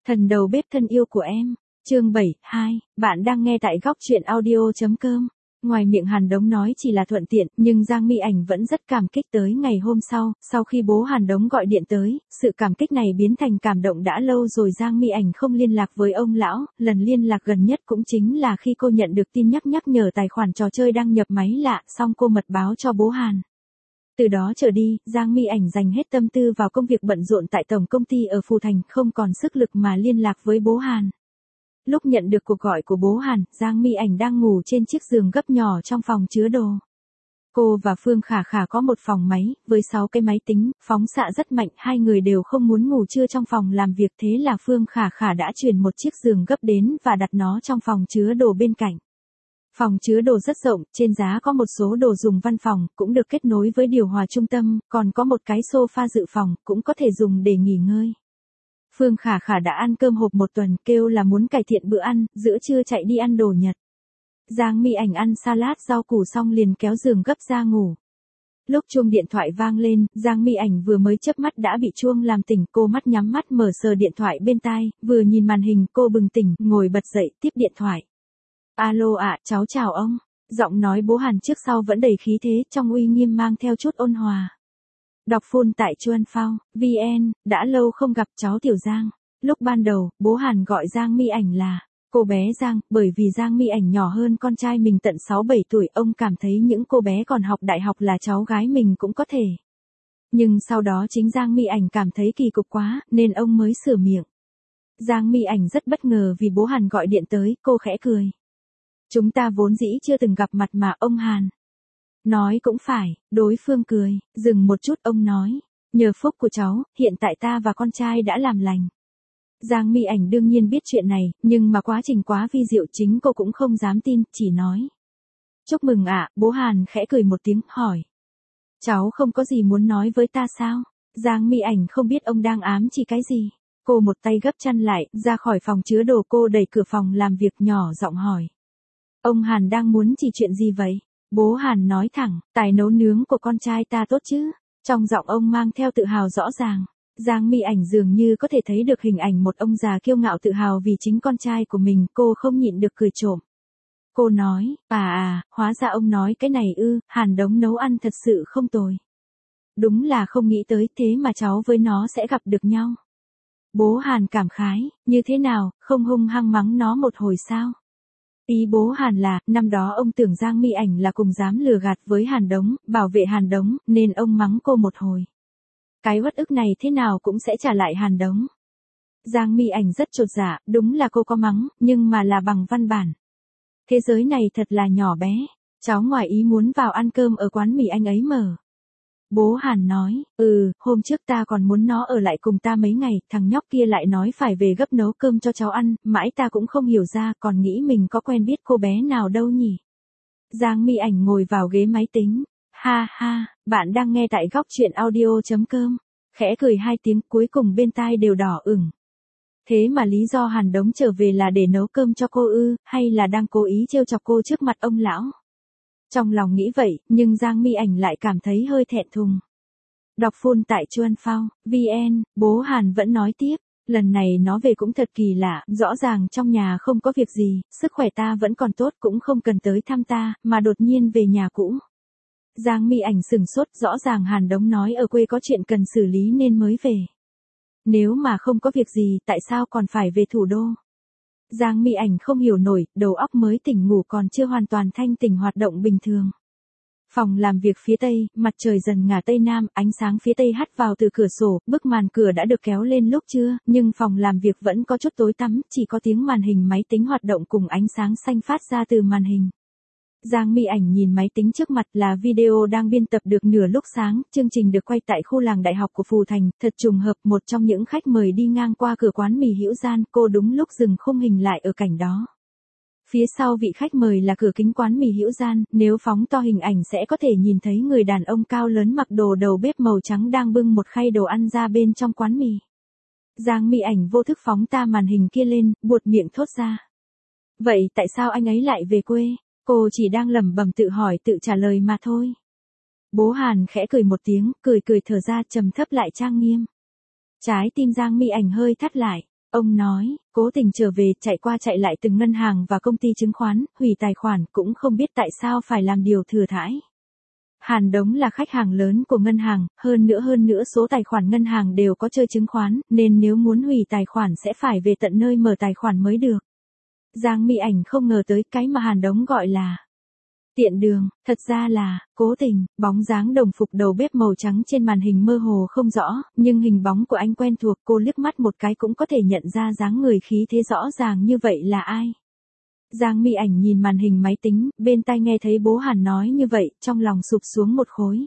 Thần đầu bếp thân yêu của em, chương 72, bạn đang nghe tại góc truyện audio.com. Ngoài miệng Hàn Đống nói chỉ là thuận tiện, nhưng Giang Mi Ảnh vẫn rất cảm kích. Tới ngày hôm sau khi bố Hàn Đống gọi điện tới, sự cảm kích này biến thành cảm động. Đã lâu rồi Giang Mi Ảnh không liên lạc với ông lão, lần liên lạc gần nhất cũng chính là khi cô nhận được tin nhắc nhở tài khoản trò chơi đăng nhập máy lạ, xong cô mật báo cho bố Hàn. Từ đó trở đi, Giang Mi Ảnh dành hết tâm tư vào công việc bận rộn tại tổng công ty ở Phù Thành, không còn sức lực mà liên lạc với bố Hàn. Lúc nhận được cuộc gọi của bố Hàn, Giang Mi Ảnh đang ngủ trên chiếc giường gấp nhỏ trong phòng chứa đồ. Cô và Phương Khả Khả có một phòng máy, với 6 cái máy tính, phóng xạ rất mạnh, hai người đều không muốn ngủ trưa trong phòng làm việc, thế là Phương Khả Khả đã chuyển một chiếc giường gấp đến và đặt nó trong phòng chứa đồ bên cạnh. Phòng chứa đồ rất rộng, trên giá có một số đồ dùng văn phòng, cũng được kết nối với điều hòa trung tâm, còn có một cái sofa dự phòng, cũng có thể dùng để nghỉ ngơi. Phương Khả Khả đã ăn cơm hộp một tuần, kêu là muốn cải thiện bữa ăn, giữa trưa chạy đi ăn đồ Nhật. Giang Mi Ảnh ăn salad rau củ xong liền kéo giường gấp ra ngủ. Lúc chuông điện thoại vang lên, Giang Mi Ảnh vừa mới chớp mắt đã bị chuông làm tỉnh, cô mắt nhắm mắt mở sờ điện thoại bên tai, vừa nhìn màn hình cô bừng tỉnh, ngồi bật dậy, tiếp điện thoại. Alo ạ, cháu chào ông. Giọng nói bố Hàn trước sau vẫn đầy khí thế, trong uy nghiêm mang theo chút ôn hòa. Đọc full tại Chuan Phao, VN, đã lâu không gặp cháu Tiểu Giang. Lúc ban đầu, bố Hàn gọi Giang Mi Ảnh là cô bé Giang, bởi vì Giang Mi Ảnh nhỏ hơn con trai mình tận 6-7 tuổi, ông cảm thấy những cô bé còn học đại học là cháu gái mình cũng có thể. Nhưng sau đó chính Giang Mi Ảnh cảm thấy kỳ cục quá, nên ông mới sửa miệng. Giang Mi Ảnh rất bất ngờ vì bố Hàn gọi điện tới, cô khẽ cười. Chúng ta vốn dĩ chưa từng gặp mặt mà, ông Hàn. Nói cũng phải, đối phương cười, dừng một chút ông nói, nhờ phúc của cháu, hiện tại ta và con trai đã làm lành. Giang Mi Ảnh đương nhiên biết chuyện này, nhưng mà quá trình quá vi diệu chính cô cũng không dám tin, chỉ nói. Chúc mừng ạ, bố Hàn khẽ cười một tiếng, hỏi. Cháu không có gì muốn nói với ta sao? Giang Mi Ảnh không biết ông đang ám chỉ cái gì. Cô một tay gấp chăn lại, ra khỏi phòng chứa đồ, cô đẩy cửa phòng làm việc nhỏ giọng hỏi. Ông Hàn đang muốn chỉ chuyện gì vậy? Bố Hàn nói thẳng, tài nấu nướng của con trai ta tốt chứ? Trong giọng ông mang theo tự hào rõ ràng. Giang Mi Ảnh dường như có thể thấy được hình ảnh một ông già kiêu ngạo tự hào vì chính con trai của mình, cô không nhịn được cười trộm. Cô nói, hóa ra ông nói cái này ư, Hàn Đống nấu ăn thật sự không tồi. Đúng là không nghĩ tới, thế mà cháu với nó sẽ gặp được nhau. Bố Hàn cảm khái, như thế nào, không hung hăng mắng nó một hồi sao? Ý bố Hàn là, năm đó ông tưởng Giang Mi Ảnh là cùng dám lừa gạt với Hàn Đống, bảo vệ Hàn Đống, nên ông mắng cô một hồi. Cái uất ức này thế nào cũng sẽ trả lại Hàn Đống. Giang Mi Ảnh rất chột dạ, đúng là cô có mắng, nhưng mà là bằng văn bản. Thế giới này thật là nhỏ bé, cháu ngoài ý muốn vào ăn cơm ở quán mì anh ấy mở. Bố Hàn nói, hôm trước ta còn muốn nó ở lại cùng ta mấy ngày, thằng nhóc kia lại nói phải về gấp nấu cơm cho cháu ăn, mãi ta cũng không hiểu ra, còn nghĩ mình có quen biết cô bé nào đâu nhỉ. Giang Mi Ảnh ngồi vào ghế máy tính, ha ha, bạn đang nghe tại góc truyện audio.com, khẽ cười hai tiếng cuối cùng bên tai đều đỏ ửng. Thế mà lý do Hàn Đống trở về là để nấu cơm cho cô ư, hay là đang cố ý trêu chọc cô trước mặt ông lão? Trong lòng nghĩ vậy, nhưng Giang Mi Ảnh lại cảm thấy hơi thẹn thùng. Đọc full tại Chuan Phao, VN, bố Hàn vẫn nói tiếp, lần này nó về cũng thật kỳ lạ, rõ ràng trong nhà không có việc gì, sức khỏe ta vẫn còn tốt, cũng không cần tới thăm ta, mà đột nhiên về nhà cũ. Giang Mi Ảnh sửng sốt, rõ ràng Hàn Đống nói ở quê có chuyện cần xử lý nên mới về. Nếu mà không có việc gì, tại sao còn phải về thủ đô? Giang Mi Ảnh không hiểu nổi, đầu óc mới tỉnh ngủ còn chưa hoàn toàn thanh tỉnh hoạt động bình thường. Phòng làm việc phía tây, mặt trời dần ngả tây nam, ánh sáng phía tây hắt vào từ cửa sổ, bức màn cửa đã được kéo lên lúc trưa, nhưng phòng làm việc vẫn có chút tối tăm, chỉ có tiếng màn hình máy tính hoạt động cùng ánh sáng xanh phát ra từ màn hình. Giang Mi Ảnh nhìn máy tính trước mặt là video đang biên tập được nửa lúc sáng, chương trình được quay tại khu làng đại học của Phù Thành, thật trùng hợp một trong những khách mời đi ngang qua cửa quán mì Hữu Gian, cô đúng lúc dừng khung hình lại ở cảnh đó. Phía sau vị khách mời là cửa kính quán mì Hữu Gian, nếu phóng to hình ảnh sẽ có thể nhìn thấy người đàn ông cao lớn mặc đồ đầu bếp màu trắng đang bưng một khay đồ ăn ra bên trong quán mì. Giang Mi Ảnh vô thức phóng ta màn hình kia lên, buột miệng thốt ra. Vậy tại sao anh ấy lại về quê? Cô chỉ đang lẩm bẩm tự hỏi tự trả lời mà thôi. Bố Hàn khẽ cười một tiếng, cười thở ra trầm thấp lại trang nghiêm. Trái tim Giang Mi Ảnh hơi thắt lại. Ông nói, cố tình trở về, chạy qua chạy lại từng ngân hàng và công ty chứng khoán, hủy tài khoản, cũng không biết tại sao phải làm điều thừa thãi. Hàn Đống là khách hàng lớn của ngân hàng, hơn nữa số tài khoản ngân hàng đều có chơi chứng khoán, nên nếu muốn hủy tài khoản sẽ phải về tận nơi mở tài khoản mới được. Giang Mi Ảnh không ngờ tới cái mà Hàn Đống gọi là tiện đường, thật ra là cố tình. Bóng dáng đồng phục đầu bếp màu trắng trên màn hình mơ hồ không rõ, nhưng hình bóng của anh quen thuộc, cô liếc mắt một cái cũng có thể nhận ra dáng người khí thế rõ ràng như vậy là ai. Giang Mi Ảnh nhìn màn hình máy tính, bên tai nghe thấy bố Hàn nói như vậy, trong lòng sụp xuống một khối.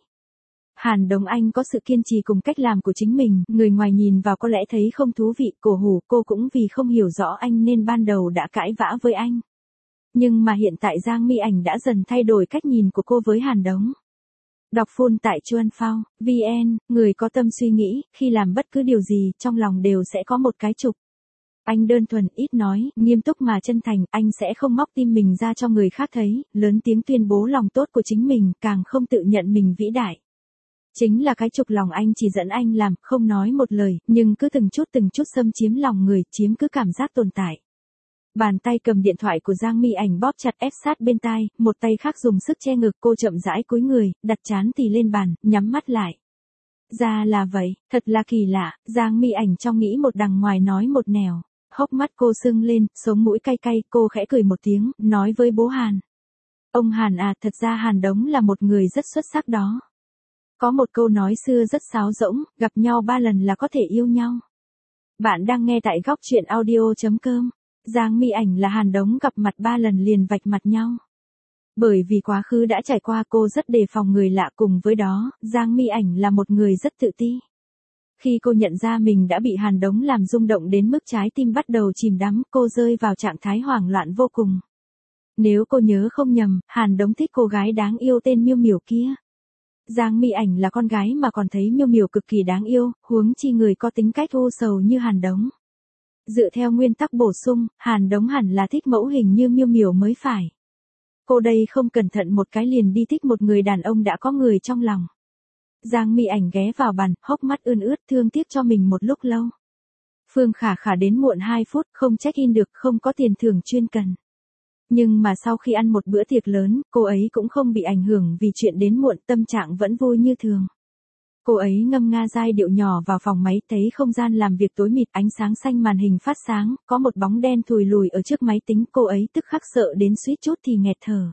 Hàn Đống anh có sự kiên trì cùng cách làm của chính mình, người ngoài nhìn vào có lẽ thấy không thú vị, cổ hủ, cô cũng vì không hiểu rõ anh nên ban đầu đã cãi vã với anh. Nhưng mà hiện tại Giang Mi Ảnh đã dần thay đổi cách nhìn của cô với Hàn Đống. Đọc full tại Chuan Phao, VN, người có tâm suy nghĩ, khi làm bất cứ điều gì, trong lòng đều sẽ có một cái trục. Anh đơn thuần, ít nói, nghiêm túc mà chân thành, anh sẽ không móc tim mình ra cho người khác thấy, lớn tiếng tuyên bố lòng tốt của chính mình, càng không tự nhận mình vĩ đại. Chính là cái trục lòng anh chỉ dẫn anh làm, không nói một lời, nhưng cứ từng chút xâm chiếm lòng người, chiếm cứ cảm giác tồn tại. Bàn tay cầm điện thoại của Giang Mi Ảnh bóp chặt ép sát bên tai, một tay khác dùng sức che ngực, cô chậm rãi cúi người, đặt trán tì lên bàn, nhắm mắt lại. Ra là vậy, thật là kỳ lạ, Giang Mi Ảnh trong nghĩ một đằng ngoài nói một nẻo. Hốc mắt cô sưng lên, sống mũi cay cay, cô khẽ cười một tiếng, nói với bố Hàn. Ông Hàn à, thật ra Hàn Đống là một người rất xuất sắc đó. Có một câu nói xưa rất sáo rỗng, gặp nhau 3 lần là có thể yêu nhau. Bạn đang nghe tại góc truyện audio.com. Giang Mi Ảnh là Hàn Đống gặp mặt 3 lần liền vạch mặt nhau. Bởi vì quá khứ đã trải qua, cô rất đề phòng người lạ, cùng với đó, Giang Mi Ảnh là một người rất tự ti. Khi cô nhận ra mình đã bị Hàn Đống làm rung động đến mức trái tim bắt đầu chìm đắm, cô rơi vào trạng thái hoảng loạn vô cùng. Nếu cô nhớ không nhầm, Hàn Đống thích cô gái đáng yêu tên Miêu Miểu kia. Giang Mi Ảnh là con gái mà còn thấy Miêu Miểu cực kỳ đáng yêu, huống chi người có tính cách u sầu như Hàn Đống. Dựa theo nguyên tắc bổ sung, Hàn Đống hẳn là thích mẫu hình như Miêu Miểu mới phải. Cô đây không cẩn thận một cái liền đi thích một người đàn ông đã có người trong lòng. Giang Mi Ảnh ghé vào bàn, hốc mắt ươn ướt, thương tiếc cho mình một lúc lâu. Phương Khả Khả đến muộn 2 phút, không check-in được, không có tiền thưởng chuyên cần. Nhưng mà sau khi ăn một bữa tiệc lớn, cô ấy cũng không bị ảnh hưởng vì chuyện đến muộn, tâm trạng vẫn vui như thường. Cô ấy ngâm nga giai điệu nhỏ vào phòng máy, thấy không gian làm việc tối mịt, ánh sáng xanh màn hình phát sáng, có một bóng đen thùi lùi ở trước máy tính, cô ấy tức khắc sợ đến suýt chút thì nghẹt thở.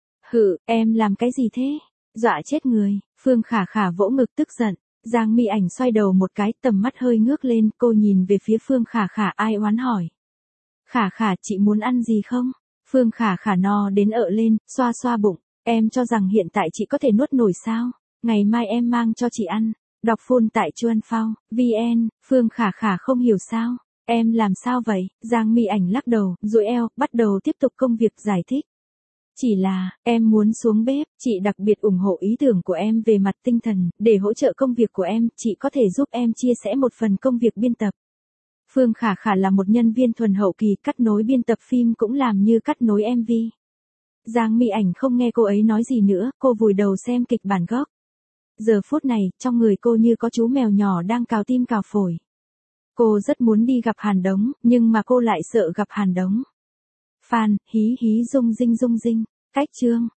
Hự, em làm cái gì thế? Dọa chết người. Phương Khả Khả vỗ ngực tức giận. Giang Mi Ảnh xoay đầu một cái, tầm mắt hơi ngước lên, cô nhìn về phía Phương Khả Khả, ai oán hỏi. Khả Khả, chị muốn ăn gì không? Phương Khả Khả no đến ợ lên, xoa xoa bụng. Em cho rằng hiện tại chị có thể nuốt nổi sao? Ngày mai em mang cho chị ăn. Đọc full tại Chuan Phao, VN. Phương Khả Khả không hiểu sao. Em làm sao vậy? Giang Mi Ảnh lắc đầu, duỗi eo, bắt đầu tiếp tục công việc giải thích. Chỉ là, em muốn xuống bếp, chị đặc biệt ủng hộ ý tưởng của em về mặt tinh thần, để hỗ trợ công việc của em, chị có thể giúp em chia sẻ một phần công việc biên tập. Phương Khả Khả là một nhân viên thuần hậu kỳ, cắt nối biên tập phim cũng làm như cắt nối MV. Giang Mi Ảnh không nghe cô ấy nói gì nữa, cô vùi đầu xem kịch bản gốc. Giờ phút này, trong người cô như có chú mèo nhỏ đang cào tim cào phổi. Cô rất muốn đi gặp Hàn Đống, nhưng mà cô lại sợ gặp Hàn Đống. Fan, hí hí rung rinh. Cách chương.